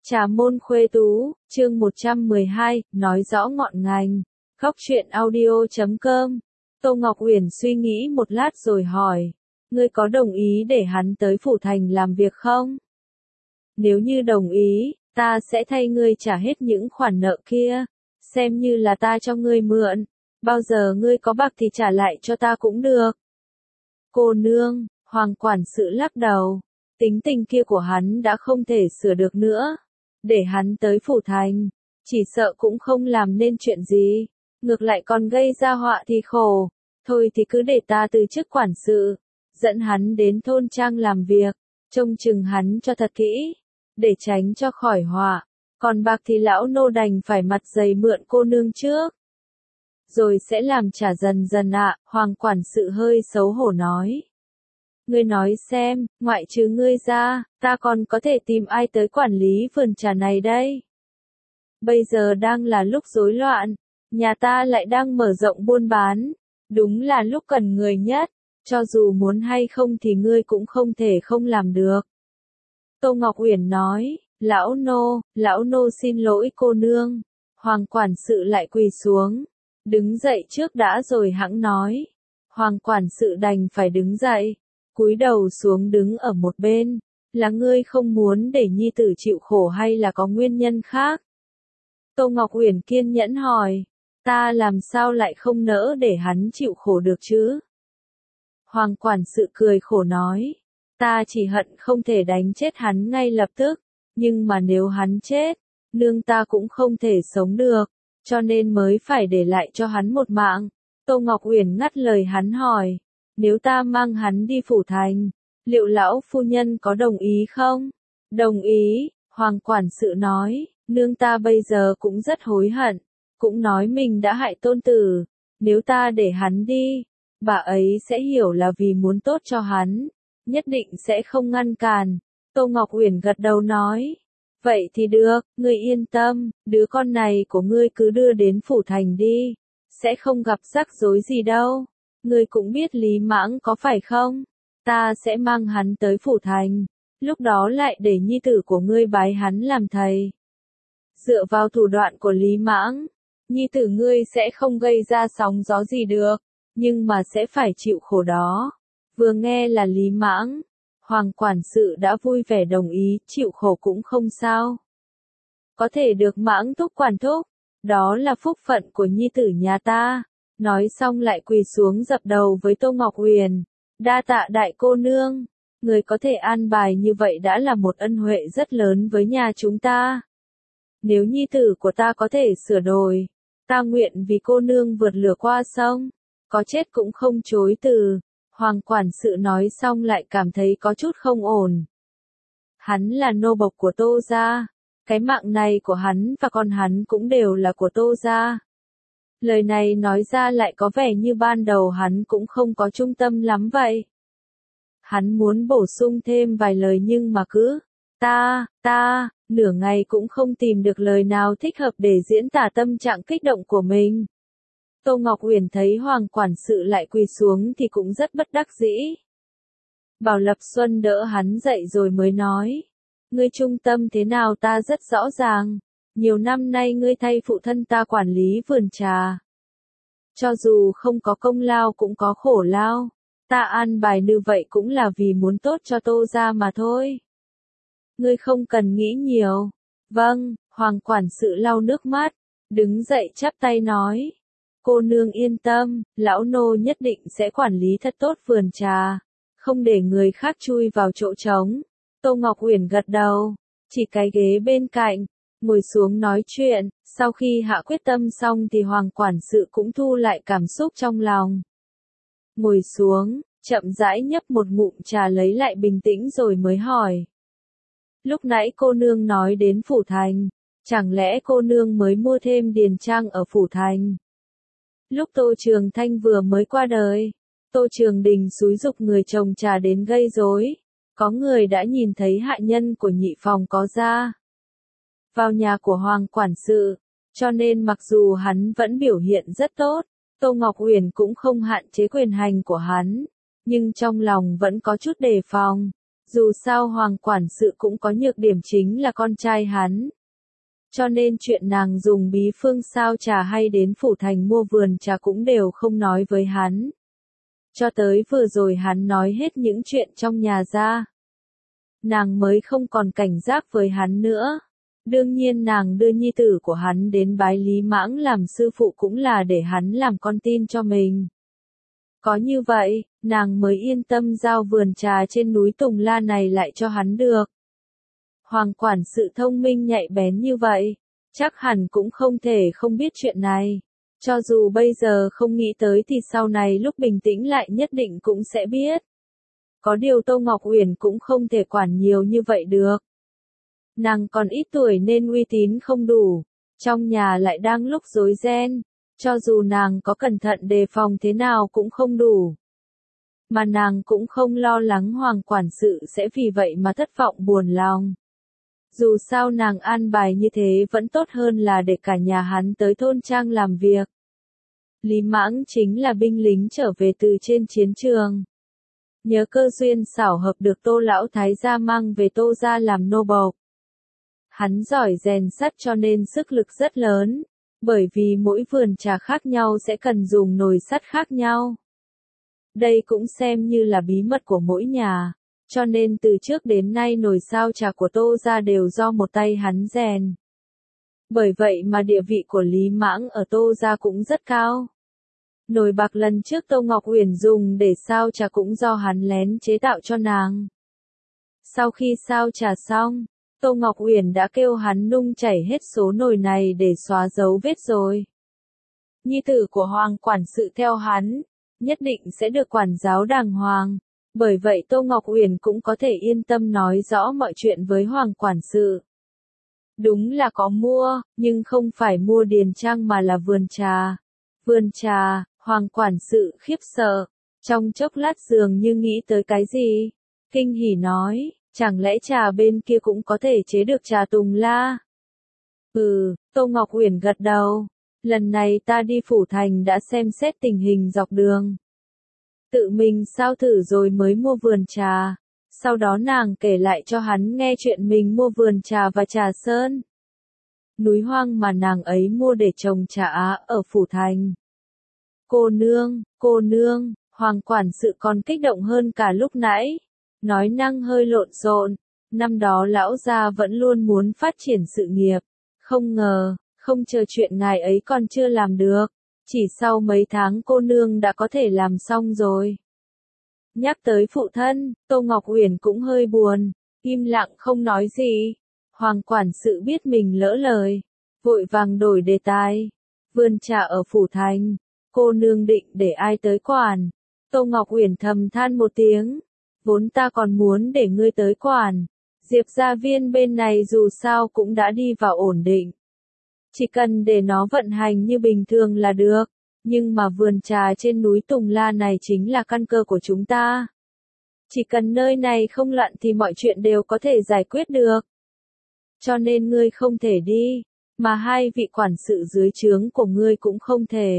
Trà môn khuê tú, chương 112, nói rõ ngọn ngành. Góc truyện audio.com. Tô Ngọc Uyển suy nghĩ một lát rồi hỏi, ngươi có đồng ý để hắn tới Phủ Thành làm việc không? Nếu như đồng ý, ta sẽ thay ngươi trả hết những khoản nợ kia, xem như là ta cho ngươi mượn, bao giờ ngươi có bạc thì trả lại cho ta cũng được. Cô nương, Hoàng quản sự lắc đầu, tính tình kia của hắn đã không thể sửa được nữa. Để hắn tới Phủ Thành, chỉ sợ cũng không làm nên chuyện gì, ngược lại còn gây ra họa thì khổ. Thôi thì cứ để ta từ chức quản sự, dẫn hắn đến thôn trang làm việc, trông chừng hắn cho thật kỹ, để tránh cho khỏi họa. Còn bạc thì lão nô đành phải mặt dày mượn cô nương trước, rồi sẽ làm trả dần dần ạ. Hoàng quản sự hơi xấu hổ nói. Ngươi nói xem, ngoại trừ ngươi ra, ta còn có thể tìm ai tới quản lý vườn trà này đây? Bây giờ đang là lúc rối loạn, nhà ta lại đang mở rộng buôn bán, đúng là lúc cần người nhất, cho dù muốn hay không thì ngươi cũng không thể không làm được. Tô Ngọc Uyển nói, lão nô xin lỗi cô nương. Hoàng quản sự lại quỳ xuống, đứng dậy trước đã rồi hẵng nói. Hoàng quản sự đành phải đứng dậy, cúi đầu xuống đứng ở một bên, là ngươi không muốn để nhi tử chịu khổ hay là có nguyên nhân khác? Tô Ngọc Uyển kiên nhẫn hỏi, ta làm sao lại không nỡ để hắn chịu khổ được chứ? Hoàng quản sự cười khổ nói, ta chỉ hận không thể đánh chết hắn ngay lập tức, nhưng mà nếu hắn chết, nương ta cũng không thể sống được, cho nên mới phải để lại cho hắn một mạng. Tô Ngọc Uyển ngắt lời hắn hỏi, nếu ta mang hắn đi Phủ Thành, liệu lão phu nhân có đồng ý không? Đồng ý, Hoàng quản sự nói, nương ta bây giờ cũng rất hối hận, cũng nói mình đã hại tôn tử, nếu ta để hắn đi, bà ấy sẽ hiểu là vì muốn tốt cho hắn, nhất định sẽ không ngăn cản. Tô Ngọc Uyển gật đầu nói, vậy thì được, ngươi yên tâm, đứa con này của ngươi cứ đưa đến Phủ Thành đi, sẽ không gặp rắc rối gì đâu. Ngươi cũng biết Lý Mãng có phải không? Ta sẽ mang hắn tới Phủ Thành, lúc đó lại để nhi tử của ngươi bái hắn làm thầy. Dựa vào thủ đoạn của Lý Mãng, nhi tử ngươi sẽ không gây ra sóng gió gì được, nhưng mà sẽ phải chịu khổ đó. Vừa nghe là Lý Mãng, Hoàng quản sự đã vui vẻ đồng ý, chịu khổ cũng không sao. Có thể được Mãng thúc quản thúc, đó là phúc phận của nhi tử nhà ta. Nói xong lại quỳ xuống dập đầu với Tô Ngọc Uyển, đa tạ đại cô nương, người có thể an bài như vậy đã là một ân huệ rất lớn với nhà chúng ta. Nếu nhi tử của ta có thể sửa đổi, ta nguyện vì cô nương vượt lửa qua sông, có chết cũng không chối từ. Hoàng quản sự nói xong lại cảm thấy có chút không ổn. Hắn là nô bộc của Tô gia, cái mạng này của hắn và con hắn cũng đều là của Tô gia. Lời này nói ra lại có vẻ như ban đầu hắn cũng không có trung tâm lắm vậy. Hắn muốn bổ sung thêm vài lời nhưng mà cứ, nửa ngày cũng không tìm được lời nào thích hợp để diễn tả tâm trạng kích động của mình. Tô Ngọc Uyển thấy Hoàng quản sự lại quỳ xuống thì cũng rất bất đắc dĩ. Bảo Lập Xuân đỡ hắn dậy rồi mới nói, ngươi trung tâm thế nào ta rất rõ ràng. Nhiều năm nay ngươi thay phụ thân ta quản lý vườn trà. Cho dù không có công lao cũng có khổ lao. Ta an bài như vậy cũng là vì muốn tốt cho Tô gia mà thôi. Ngươi không cần nghĩ nhiều. Vâng, Hoàng quản sự lau nước mắt, đứng dậy chắp tay nói. Cô nương yên tâm, lão nô nhất định sẽ quản lý thật tốt vườn trà, không để người khác chui vào chỗ trống. Tô Ngọc Uyển gật đầu, chỉ cái ghế bên cạnh, ngồi xuống nói chuyện. Sau khi hạ quyết tâm xong thì Hoàng quản sự cũng thu lại cảm xúc trong lòng. Ngồi xuống, chậm rãi nhấp một ngụm trà lấy lại bình tĩnh rồi mới hỏi. Lúc nãy cô nương nói đến Phủ Thành, chẳng lẽ cô nương mới mua thêm điền trang ở Phủ Thành? Lúc Tô Trường Thanh vừa mới qua đời, Tô Trường Đình xúi giục người trồng trà đến gây rối. Có người đã nhìn thấy hạ nhân của nhị phòng có ra vào nhà của Hoàng quản sự, cho nên mặc dù hắn vẫn biểu hiện rất tốt, Tô Ngọc Uyển cũng không hạn chế quyền hành của hắn, nhưng trong lòng vẫn có chút đề phòng. Dù sao Hoàng quản sự cũng có nhược điểm chính là con trai hắn. Cho nên chuyện nàng dùng bí phương sao trà hay đến phủ thành mua vườn trà cũng đều không nói với hắn. Cho tới vừa rồi hắn nói hết những chuyện trong nhà ra. Nàng mới không còn cảnh giác với hắn nữa. Đương nhiên nàng đưa nhi tử của hắn đến bái Lý Mãng làm sư phụ cũng là để hắn làm con tin cho mình. Có như vậy, nàng mới yên tâm giao vườn trà trên núi Tùng La này lại cho hắn được. Hoàng quản sự thông minh nhạy bén như vậy, chắc hẳn cũng không thể không biết chuyện này. Cho dù bây giờ không nghĩ tới thì sau này lúc bình tĩnh lại nhất định cũng sẽ biết. Có điều Tô Ngọc Uyển cũng không thể quản nhiều như vậy được. Nàng còn ít tuổi nên uy tín không đủ, trong nhà lại đang lúc rối ren, cho dù nàng có cẩn thận đề phòng thế nào cũng không đủ. Mà nàng cũng không lo lắng Hoàng quản sự sẽ vì vậy mà thất vọng buồn lòng. Dù sao nàng an bài như thế vẫn tốt hơn là để cả nhà hắn tới thôn trang làm việc. Lý Mãng chính là binh lính trở về từ trên chiến trường. Nhớ cơ duyên xảo hợp được Tô lão thái gia mang về Tô gia làm nô bộc. Hắn giỏi rèn sắt cho nên sức lực rất lớn, bởi vì mỗi vườn trà khác nhau sẽ cần dùng nồi sắt khác nhau. Đây cũng xem như là bí mật của mỗi nhà, cho nên từ trước đến nay nồi sao trà của Tô gia đều do một tay hắn rèn. Bởi vậy mà địa vị của Lý Mãng ở Tô gia cũng rất cao. Nồi bạc lần trước Tô Ngọc Uyển dùng để sao trà cũng do hắn lén chế tạo cho nàng. Sau khi sao trà xong, Tô Ngọc Uyển đã kêu hắn nung chảy hết số nồi này để xóa dấu vết rồi. Nhi tử của Hoàng quản sự theo hắn, nhất định sẽ được quản giáo đàng hoàng. Bởi vậy Tô Ngọc Uyển cũng có thể yên tâm nói rõ mọi chuyện với Hoàng quản sự. Đúng là có mua, nhưng không phải mua điền trang mà là vườn trà. Vườn trà, Hoàng quản sự khiếp sợ, trong chốc lát dường như nghĩ tới cái gì. Kinh hỉ nói, chẳng lẽ trà bên kia cũng có thể chế được trà Tùng La? Tô Ngọc Uyển gật đầu. Lần này ta đi phủ thành đã xem xét tình hình dọc đường. Tự mình sao thử rồi mới mua vườn trà. Sau đó nàng kể lại cho hắn nghe chuyện mình mua vườn trà và trà sơn. Núi hoang mà nàng ấy mua để trồng trà Á ở phủ thành. Cô nương, Hoàng quản sự còn kích động hơn cả lúc nãy. Nói năng hơi lộn xộn. Năm đó lão gia vẫn luôn muốn phát triển sự nghiệp. Không ngờ, không chờ chuyện ngài ấy còn chưa làm được. Chỉ sau mấy tháng cô nương đã có thể làm xong rồi. Nhắc tới phụ thân, Tô Ngọc Uyển cũng hơi buồn, im lặng không nói gì. Hoàng quản sự biết mình lỡ lời, vội vàng đổi đề tài. Vườn trà ở phủ thành, cô nương định để ai tới quản? Tô Ngọc Uyển thầm than một tiếng, vốn ta còn muốn để ngươi tới quản. Diệp gia viên bên này dù sao cũng đã đi vào ổn định. Chỉ cần để nó vận hành như bình thường là được. Nhưng mà vườn trà trên núi Tùng La này chính là căn cơ của chúng ta. Chỉ cần nơi này không loạn thì mọi chuyện đều có thể giải quyết được. Cho nên ngươi không thể đi, mà hai vị quản sự dưới trướng của ngươi cũng không thể.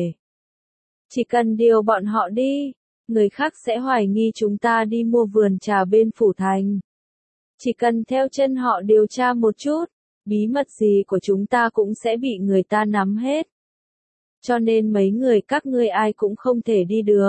Chỉ cần điều bọn họ đi, người khác sẽ hoài nghi chúng ta đi mua vườn trà bên phủ thành. Chỉ cần theo chân họ điều tra một chút, bí mật gì của chúng ta cũng sẽ bị người ta nắm hết. Cho nên mấy người các ngươi ai cũng không thể đi được.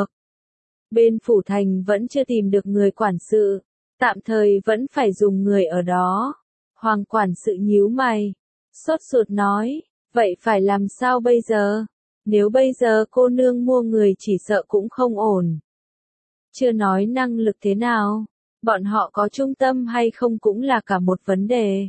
Bên phủ thành vẫn chưa tìm được người quản sự, tạm thời vẫn phải dùng người ở đó. Hoàng quản sự nhíu mày, sốt ruột nói, vậy phải làm sao bây giờ? Nếu bây giờ cô nương mua người chỉ sợ cũng không ổn. Chưa nói năng lực thế nào, bọn họ có trung tâm hay không cũng là cả một vấn đề.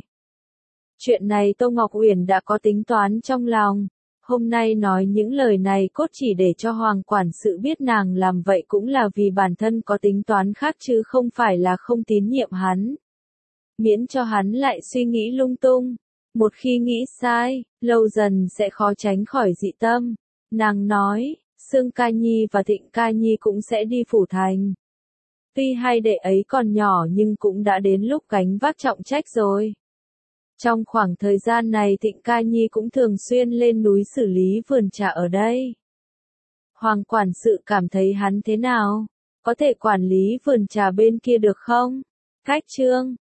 Chuyện này Tô Ngọc Uyển đã có tính toán trong lòng. Hôm nay nói những lời này cốt chỉ để cho Hoàng quản sự biết nàng làm vậy cũng là vì bản thân có tính toán khác chứ không phải là không tín nhiệm hắn. Miễn cho hắn lại suy nghĩ lung tung. Một khi nghĩ sai, lâu dần sẽ khó tránh khỏi dị tâm. Nàng nói, Sương Ca Nhi và Thịnh Ca Nhi cũng sẽ đi phủ thành. Tuy hai đệ ấy còn nhỏ nhưng cũng đã đến lúc gánh vác trọng trách rồi. Trong khoảng thời gian này Thịnh Ca Nhi cũng thường xuyên lên núi xử lý vườn trà ở đây. Hoàng quản sự cảm thấy hắn thế nào? Có thể quản lý vườn trà bên kia được không? Cách chương